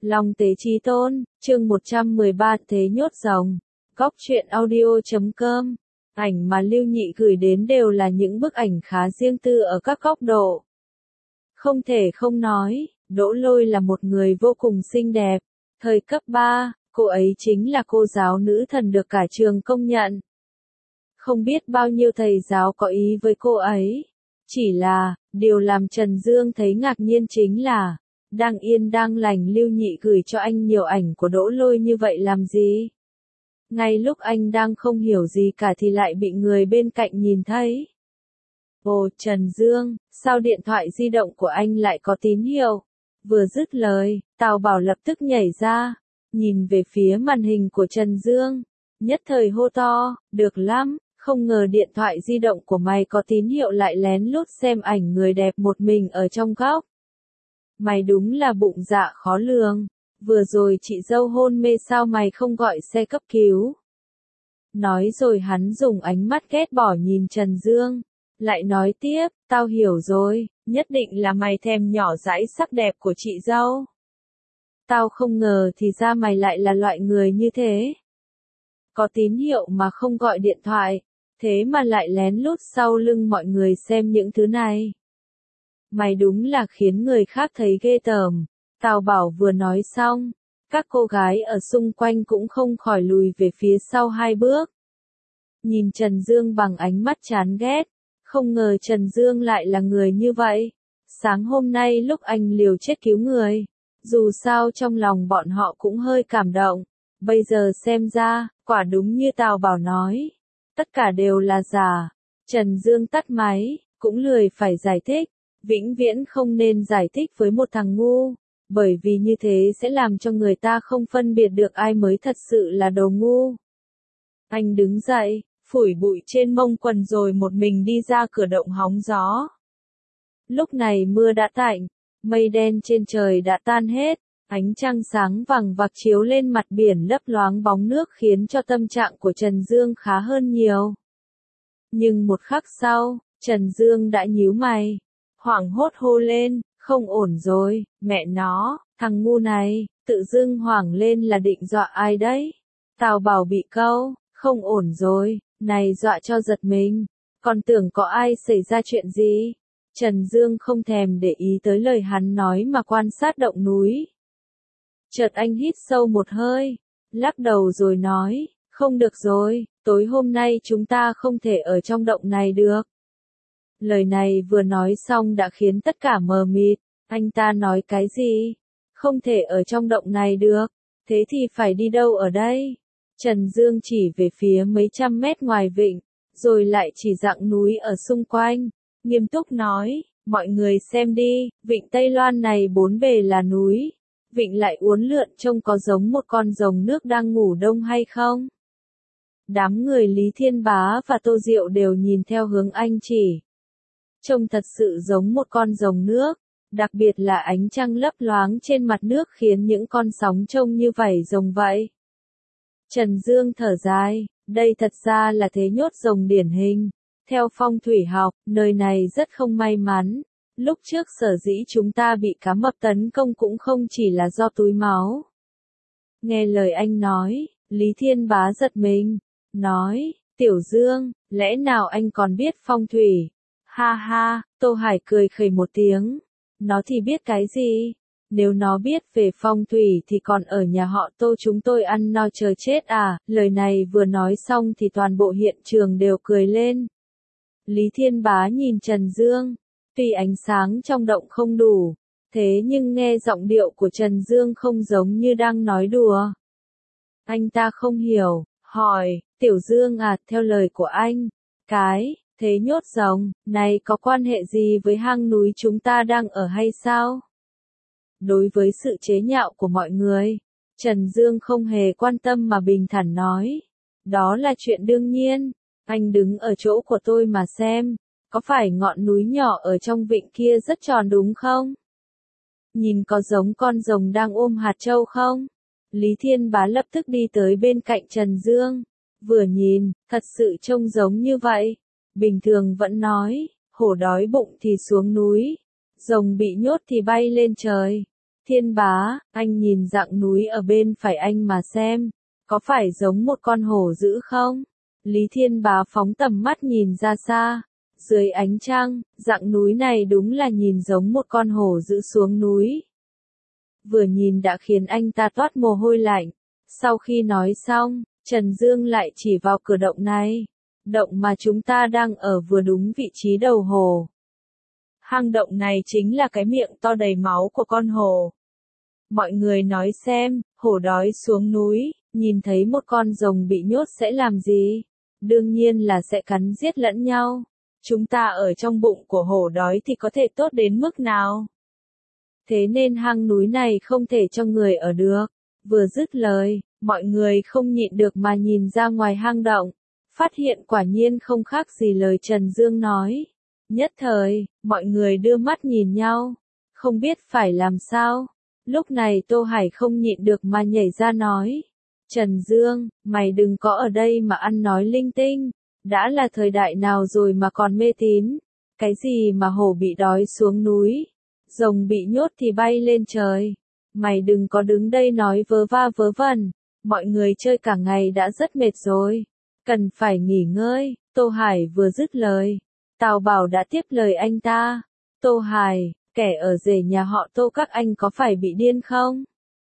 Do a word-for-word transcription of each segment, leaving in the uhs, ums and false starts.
Long Tế Chí Tôn, chương một trăm mười ba Thế nhốt rồng. Góc truyện audio chấm com. Ảnh mà Lưu Nhị gửi đến đều là những bức ảnh khá riêng tư ở các góc độ. Không thể không nói, Đỗ Lôi là một người vô cùng xinh đẹp. Thời cấp ba, cô ấy chính là cô giáo nữ thần được cả trường công nhận. Không biết bao nhiêu thầy giáo có ý với cô ấy. Chỉ là, điều làm Trần Dương thấy ngạc nhiên chính là, đang yên đang lành Lưu Nhị gửi cho anh nhiều ảnh của Đỗ Lôi như vậy làm gì? Ngay lúc anh đang không hiểu gì cả thì lại bị người bên cạnh nhìn thấy. Ồ, Trần Dương, sao điện thoại di động của anh lại có tín hiệu? Vừa dứt lời, Tào Bảo lập tức nhảy ra, nhìn về phía màn hình của Trần Dương, nhất thời hô to, được lắm, không ngờ điện thoại di động của mày có tín hiệu lại lén lút xem ảnh người đẹp một mình ở trong góc. Mày đúng là bụng dạ khó lường, vừa rồi chị dâu hôn mê sao mày không gọi xe cấp cứu. Nói rồi hắn dùng ánh mắt ghét bỏ nhìn Trần Dương, lại nói tiếp, tao hiểu rồi, nhất định là mày thèm nhỏ dãi sắc đẹp của chị dâu. Tao không ngờ thì ra mày lại là loại người như thế. Có tín hiệu mà không gọi điện thoại, thế mà lại lén lút sau lưng mọi người xem những thứ này. Mày đúng là khiến người khác thấy ghê tởm. Tào Bảo vừa nói xong, các cô gái ở xung quanh cũng không khỏi lùi về phía sau hai bước. Nhìn Trần Dương bằng ánh mắt chán ghét, không ngờ Trần Dương lại là người như vậy. Sáng hôm nay lúc anh liều chết cứu người, dù sao trong lòng bọn họ cũng hơi cảm động. Bây giờ xem ra, quả đúng như Tào Bảo nói, tất cả đều là giả. Trần Dương tắt máy, cũng lười phải giải thích. Vĩnh viễn không nên giải thích với một thằng ngu, bởi vì như thế sẽ làm cho người ta không phân biệt được ai mới thật sự là đồ ngu. Anh đứng dậy, phủi bụi trên mông quần rồi một mình đi ra cửa động hóng gió. Lúc này mưa đã tạnh, mây đen trên trời đã tan hết, ánh trăng sáng vằng vặc chiếu lên mặt biển lấp loáng bóng nước khiến cho tâm trạng của Trần Dương khá hơn nhiều. Nhưng một khắc sau, Trần Dương đã nhíu mày. Hoảng hốt hô lên, không ổn rồi, mẹ nó, thằng ngu này, tự dưng hoảng lên là định dọa ai đấy? Tào Bảo bị câu, không ổn rồi, này dọa cho giật mình, còn tưởng có ai xảy ra chuyện gì? Trần Dương không thèm để ý tới lời hắn nói mà quan sát động núi. Chợt anh hít sâu một hơi, lắc đầu rồi nói, không được rồi, tối hôm nay chúng ta không thể ở trong động này được. Lời này vừa nói xong đã khiến tất cả mờ mịt, anh ta nói cái gì? Không thể ở trong động này được, thế thì phải đi đâu ở đây? Trần Dương chỉ về phía mấy trăm mét ngoài vịnh, rồi lại chỉ dặng núi ở xung quanh, nghiêm túc nói, mọi người xem đi, vịnh Tây Loan này bốn bề là núi, vịnh lại uốn lượn trông có giống một con rồng nước đang ngủ đông hay không? Đám người Lý Thiên Bá và Tô Diệu đều nhìn theo hướng anh chỉ. Trông thật sự giống một con rồng nước, đặc biệt là ánh trăng lấp loáng trên mặt nước khiến những con sóng trông như vảy rồng vậy. Trần Dương thở dài, đây thật ra là thế nhốt rồng điển hình. Theo phong thủy học, nơi này rất không may mắn. Lúc trước sở dĩ chúng ta bị cá mập tấn công cũng không chỉ là do túi máu. Nghe lời anh nói, Lý Thiên Bá giật mình, nói, Tiểu Dương, lẽ nào anh còn biết phong thủy? Ha ha, Tô Hải cười khẩy một tiếng. Nó thì biết cái gì? Nếu nó biết về phong thủy thì còn ở nhà họ Tô chúng tôi ăn no chờ chết à? Lời này vừa nói xong thì toàn bộ hiện trường đều cười lên. Lý Thiên Bá nhìn Trần Dương. Tuy ánh sáng trong động không đủ, thế nhưng nghe giọng điệu của Trần Dương không giống như đang nói đùa. Anh ta không hiểu, hỏi, Tiểu Dương à, theo lời của anh, cái thế nhốt rồng này có quan hệ gì với hang núi chúng ta đang ở hay sao? Đối với sự chế nhạo của mọi người, Trần Dương không hề quan tâm mà bình thản nói, đó là chuyện đương nhiên, anh đứng ở chỗ của tôi mà xem, có phải ngọn núi nhỏ ở trong vịnh kia rất tròn đúng không? Nhìn có giống con rồng đang ôm hạt châu không? Lý Thiên Bá lập tức đi tới bên cạnh Trần Dương, vừa nhìn, thật sự trông giống như vậy. Bình thường vẫn nói, hổ đói bụng thì xuống núi, rồng bị nhốt thì bay lên trời. Thiên bá, anh nhìn dạng núi ở bên phải anh mà xem, có phải giống một con hổ dữ không? Lý Thiên bá phóng tầm mắt nhìn ra xa. Dưới ánh trăng, dạng núi này đúng là nhìn giống một con hổ dữ xuống núi. Vừa nhìn đã khiến anh ta toát mồ hôi lạnh. Sau khi nói xong, Trần Dương lại chỉ vào cửa động này. Động mà chúng ta đang ở vừa đúng vị trí đầu hồ. Hang động này chính là cái miệng to đầy máu của con hổ. Mọi người nói xem, hổ đói xuống núi, nhìn thấy một con rồng bị nhốt sẽ làm gì? Đương nhiên là sẽ cắn giết lẫn nhau. Chúng ta ở trong bụng của hổ đói thì có thể tốt đến mức nào? Thế nên hang núi này không thể cho người ở được. Vừa dứt lời, mọi người không nhịn được mà nhìn ra ngoài hang động. Phát hiện quả nhiên không khác gì lời Trần Dương nói. Nhất thời, mọi người đưa mắt nhìn nhau. Không biết phải làm sao. Lúc này Tô Hải không nhịn được mà nhảy ra nói. Trần Dương, mày đừng có ở đây mà ăn nói linh tinh. Đã là thời đại nào rồi mà còn mê tín. Cái gì mà hổ bị đói xuống núi. Rồng bị nhốt thì bay lên trời. Mày đừng có đứng đây nói vớ va vớ vẩn. Mọi người chơi cả ngày đã rất mệt rồi. Cần phải nghỉ ngơi. Tô Hải vừa dứt lời. Tào Bảo đã tiếp lời anh ta. Tô Hải, kẻ ở rể nhà họ Tô các anh có phải bị điên không?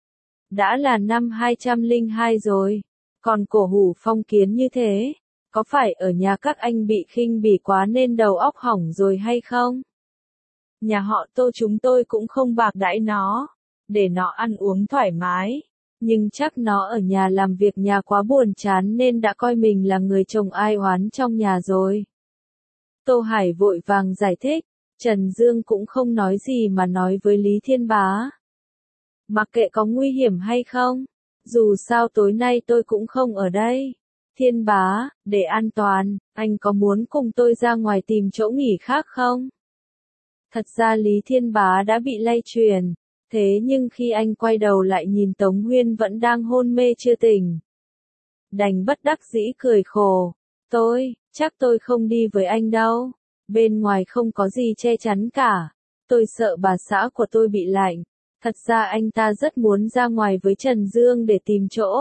Đã là năm hai trăm lẻ hai rồi. Còn cổ hủ phong kiến như thế. Có phải ở nhà các anh bị khinh bỉ quá nên đầu óc hỏng rồi hay không? Nhà họ Tô chúng tôi cũng không bạc đãi nó. Để nó ăn uống thoải mái. Nhưng chắc nó ở nhà làm việc nhà quá buồn chán nên đã coi mình là người chồng ai oán trong nhà rồi. Tô Hải vội vàng giải thích. Trần Dương cũng không nói gì mà nói với Lý Thiên Bá. Mặc kệ có nguy hiểm hay không. Dù sao tối nay tôi cũng không ở đây. Thiên Bá, để an toàn, anh có muốn cùng tôi ra ngoài tìm chỗ nghỉ khác không? Thật ra Lý Thiên Bá đã bị lay truyền. Thế nhưng khi anh quay đầu lại nhìn Tống Huyên vẫn đang hôn mê chưa tỉnh. Đành bất đắc dĩ cười khổ. Tôi, chắc tôi không đi với anh đâu. Bên ngoài không có gì che chắn cả. Tôi sợ bà xã của tôi bị lạnh. Thật ra anh ta rất muốn ra ngoài với Trần Dương để tìm chỗ.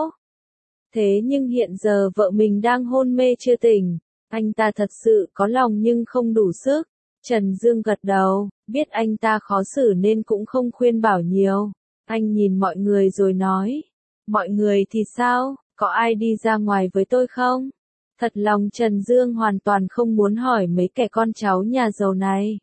Thế nhưng hiện giờ vợ mình đang hôn mê chưa tỉnh. Anh ta thật sự có lòng nhưng không đủ sức. Trần Dương gật đầu, biết anh ta khó xử nên cũng không khuyên bảo nhiều. Anh nhìn mọi người rồi nói. Mọi người thì sao, có ai đi ra ngoài với tôi không? Thật lòng Trần Dương hoàn toàn không muốn hỏi mấy kẻ con cháu nhà giàu này.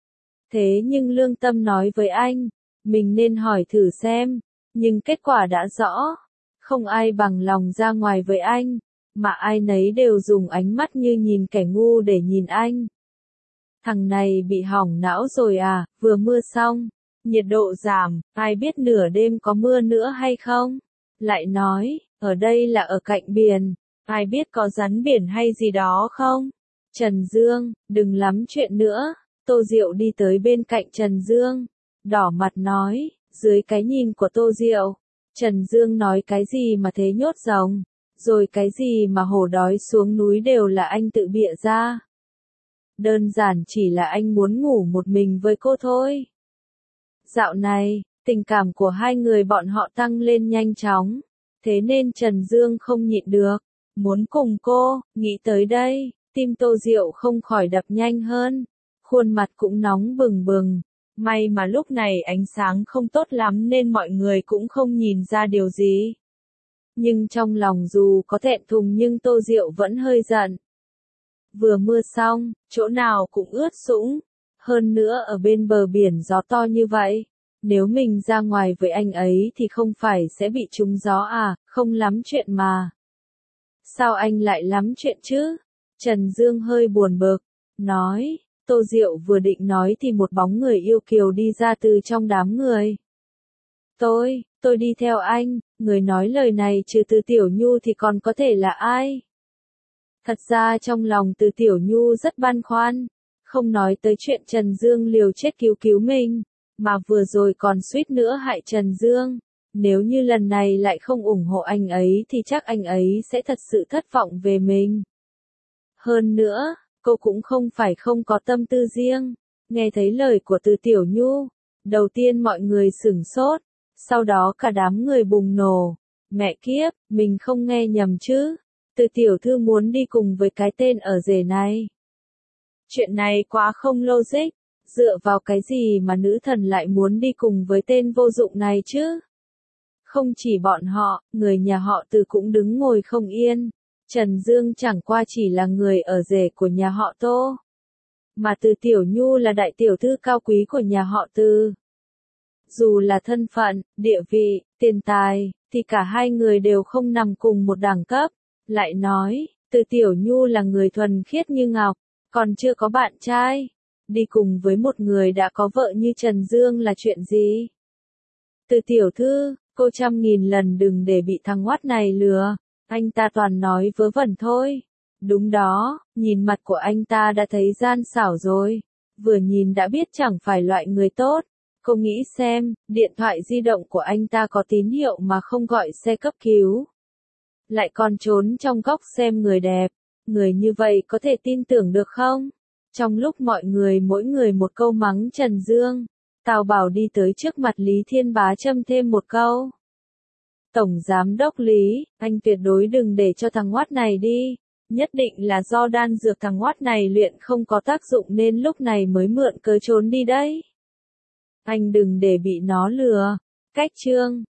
Thế nhưng lương tâm nói với anh, mình nên hỏi thử xem. Nhưng kết quả đã rõ. Không ai bằng lòng ra ngoài với anh. Mà ai nấy đều dùng ánh mắt như nhìn kẻ ngu để nhìn anh. Thằng này bị hỏng não rồi à, vừa mưa xong. Nhiệt độ giảm, ai biết nửa đêm có mưa nữa hay không? Lại nói, ở đây là ở cạnh biển. Ai biết có rắn biển hay gì đó không? Trần Dương, đừng lắm chuyện nữa. Tô Diệu đi tới bên cạnh Trần Dương. Đỏ mặt nói, dưới cái nhìn của Tô Diệu. Trần Dương nói cái gì mà thế nhốt rồng. Rồi cái gì mà hổ đói xuống núi đều là anh tự bịa ra. Đơn giản chỉ là anh muốn ngủ một mình với cô thôi. Dạo này, tình cảm của hai người bọn họ tăng lên nhanh chóng. Thế nên Trần Dương không nhịn được. Muốn cùng cô, nghĩ tới đây, tim Tô Diệu không khỏi đập nhanh hơn. Khuôn mặt cũng nóng bừng bừng. May mà lúc này ánh sáng không tốt lắm nên mọi người cũng không nhìn ra điều gì. Nhưng trong lòng dù có thẹn thùng nhưng Tô Diệu vẫn hơi giận. Vừa mưa xong, chỗ nào cũng ướt sũng. Hơn nữa ở bên bờ biển gió to như vậy. Nếu mình ra ngoài với anh ấy thì không phải sẽ bị trúng gió à, không lắm chuyện mà. Sao anh lại lắm chuyện chứ? Trần Dương hơi buồn bực, nói. Tô Diệu vừa định nói thì một bóng người yêu kiều đi ra từ trong đám người. Tôi, tôi đi theo anh, người nói lời này trừ Từ Tiểu Nhu thì còn có thể là ai? Thật ra trong lòng Từ Tiểu Nhu rất băn khoăn, không nói tới chuyện Trần Dương liều chết cứu cứu mình, mà vừa rồi còn suýt nữa hại Trần Dương. Nếu như lần này lại không ủng hộ anh ấy thì chắc anh ấy sẽ thật sự thất vọng về mình. Hơn nữa, cô cũng không phải không có tâm tư riêng. Nghe thấy lời của Từ Tiểu Nhu, Đầu tiên mọi người sửng sốt, sau đó cả đám người bùng nổ. Mẹ kiếp, mình không nghe nhầm chứ? Từ tiểu thư muốn đi cùng với cái tên ở rể này. Chuyện này quá không logic, dựa vào cái gì mà nữ thần lại muốn đi cùng với tên vô dụng này chứ? Không chỉ bọn họ, người nhà họ Từ cũng đứng ngồi không yên. Trần Dương chẳng qua chỉ là người ở rể của nhà họ Tô. Mà Từ Tiểu Nhu là đại tiểu thư cao quý của nhà họ Từ. Dù là thân phận, địa vị, tiền tài, thì cả hai người đều không nằm cùng một đẳng cấp. Lại nói, Từ Tiểu Nhu là người thuần khiết như ngọc, còn chưa có bạn trai. Đi cùng với một người đã có vợ như Trần Dương là chuyện gì? Từ tiểu thư, cô trăm nghìn lần đừng để bị thằng ngoắt này lừa. Anh ta toàn nói vớ vẩn thôi. Đúng đó, nhìn mặt của anh ta đã thấy gian xảo rồi. Vừa nhìn đã biết chẳng phải loại người tốt. Cô nghĩ xem, điện thoại di động của anh ta có tín hiệu mà không gọi xe cấp cứu. Lại còn trốn trong góc xem người đẹp. Người như vậy có thể tin tưởng được không? Trong lúc mọi người mỗi người một câu mắng Trần Dương, Tào Bảo đi tới trước mặt Lý Thiên Bá châm thêm một câu. Tổng Giám đốc Lý, anh tuyệt đối đừng để cho thằng ngoắt này đi. Nhất định là do đan dược thằng ngoắt này luyện không có tác dụng nên lúc này mới mượn cớ trốn đi đấy. Anh đừng để bị nó lừa. Cách chương